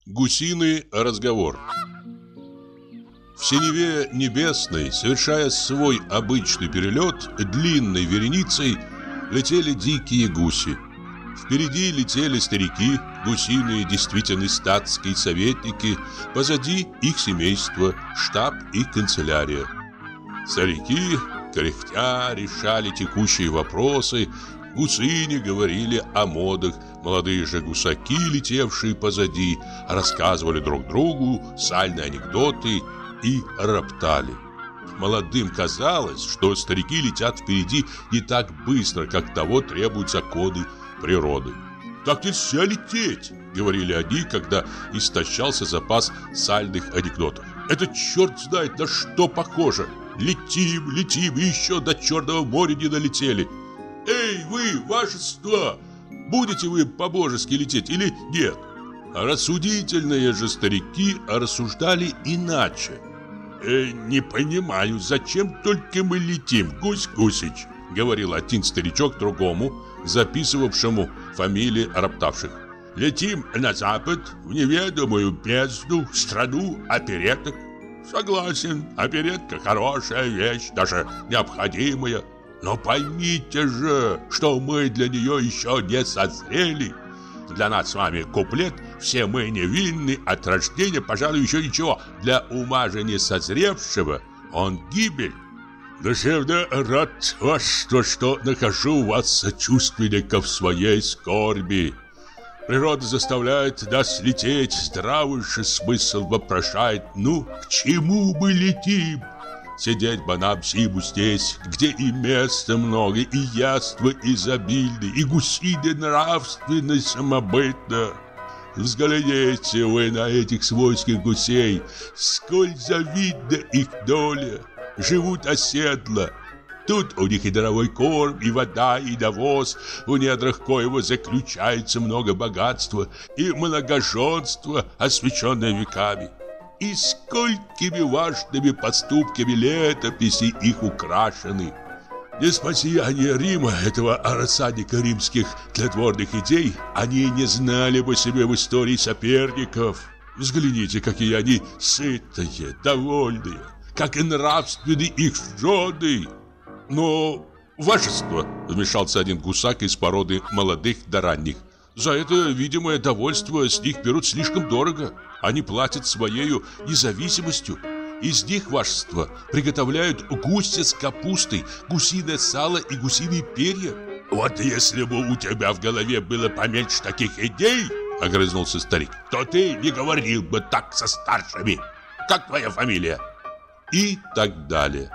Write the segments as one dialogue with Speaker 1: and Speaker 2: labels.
Speaker 1: Гусиный разговор. В синеве небесной, совершая свой обычный перелет, длинной вереницей летели дикие гуси. Впереди летели старики, гусиные действительно статские советники, позади их семейство, штаб и канцелярия. Старики, кряхтя, решали текущие вопросы, гусыни говорили о модах, молодые же гусаки, летевшие позади, рассказывали друг другу сальные анекдоты и роптали. Молодым казалось, что старики летят впереди не так быстро, как того требуют законы природы. «Так нельзя лететь», — говорили они, когда истощался запас сальных анекдотов. «Это черт знает на что похоже. Летим, летим, и еще до Черного моря не долетели. Эй, вы, вашество, будете вы по-божески лететь или нет?» А рассудительные же старики рассуждали иначе. «Не понимаю, зачем только мы летим, Гусь Гусич?» — говорил один старичок другому, записывавшему фамилии роптавших. «Летим на запад, в неведомую бездну, в страну опереток». «Согласен, оперетка хорошая вещь, даже необходимая. Но поймите же, что мы для нее еще не созрели. Для нас с вами куплет «Все мы невинны от рождения», пожалуй, еще ничего. Для ума же не созревшего он гибель. Душевно рад, что нахожу вас сочувственников своей скорби. Природа заставляет нас лететь, здравый же смысл вопрошает: ну, к чему мы летим? Сидеть бы нам зиму здесь, где и места много, и яства изобильны, и гусиная нравственность самобытна. Взгляните вы на этих свойских гусей, сколь завидна их доля. Живут оседло. Тут у них и даровой корм, и вода, и навоз, в недрах коего заключается много богатства и многоженства, освященное веками. И сколькими важными поступками летописи их украшены. Не спаси они Рима, этого рассадника римских тлетворных идей, они не знали бы себе в истории соперников. Взгляните, какие они сытые, довольные, как и нравственны их жены. Но, вашество, вмешался один гусак из породы молодых до ранних, за это видимое довольство с них берут слишком дорого. Они платят своею независимостью. Из них, вашество, приготовляют гуся с капустой, гусиное сало и гусиные перья. Вот если бы у тебя в голове было поменьше таких идей, огрызнулся старик, то ты не говорил бы так со старшими. Как твоя фамилия? И так далее.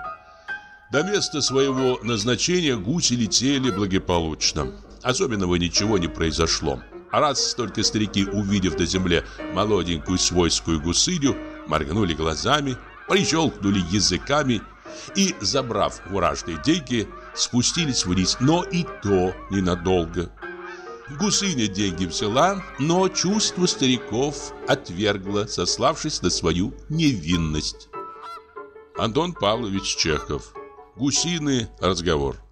Speaker 1: До места своего назначения гуси летели благополучно. Особенного ничего не произошло. А раз только старики, увидев на земле молоденькую свойскую гусыню, моргнули глазами, прищелкнули языками и, забрав фуражные деньги, спустились вниз, но и то ненадолго. Гусыня деньги взяла, но чувство стариков отвергла, сославшись на свою невинность. Антон Павлович Чехов. Гусиный разговор.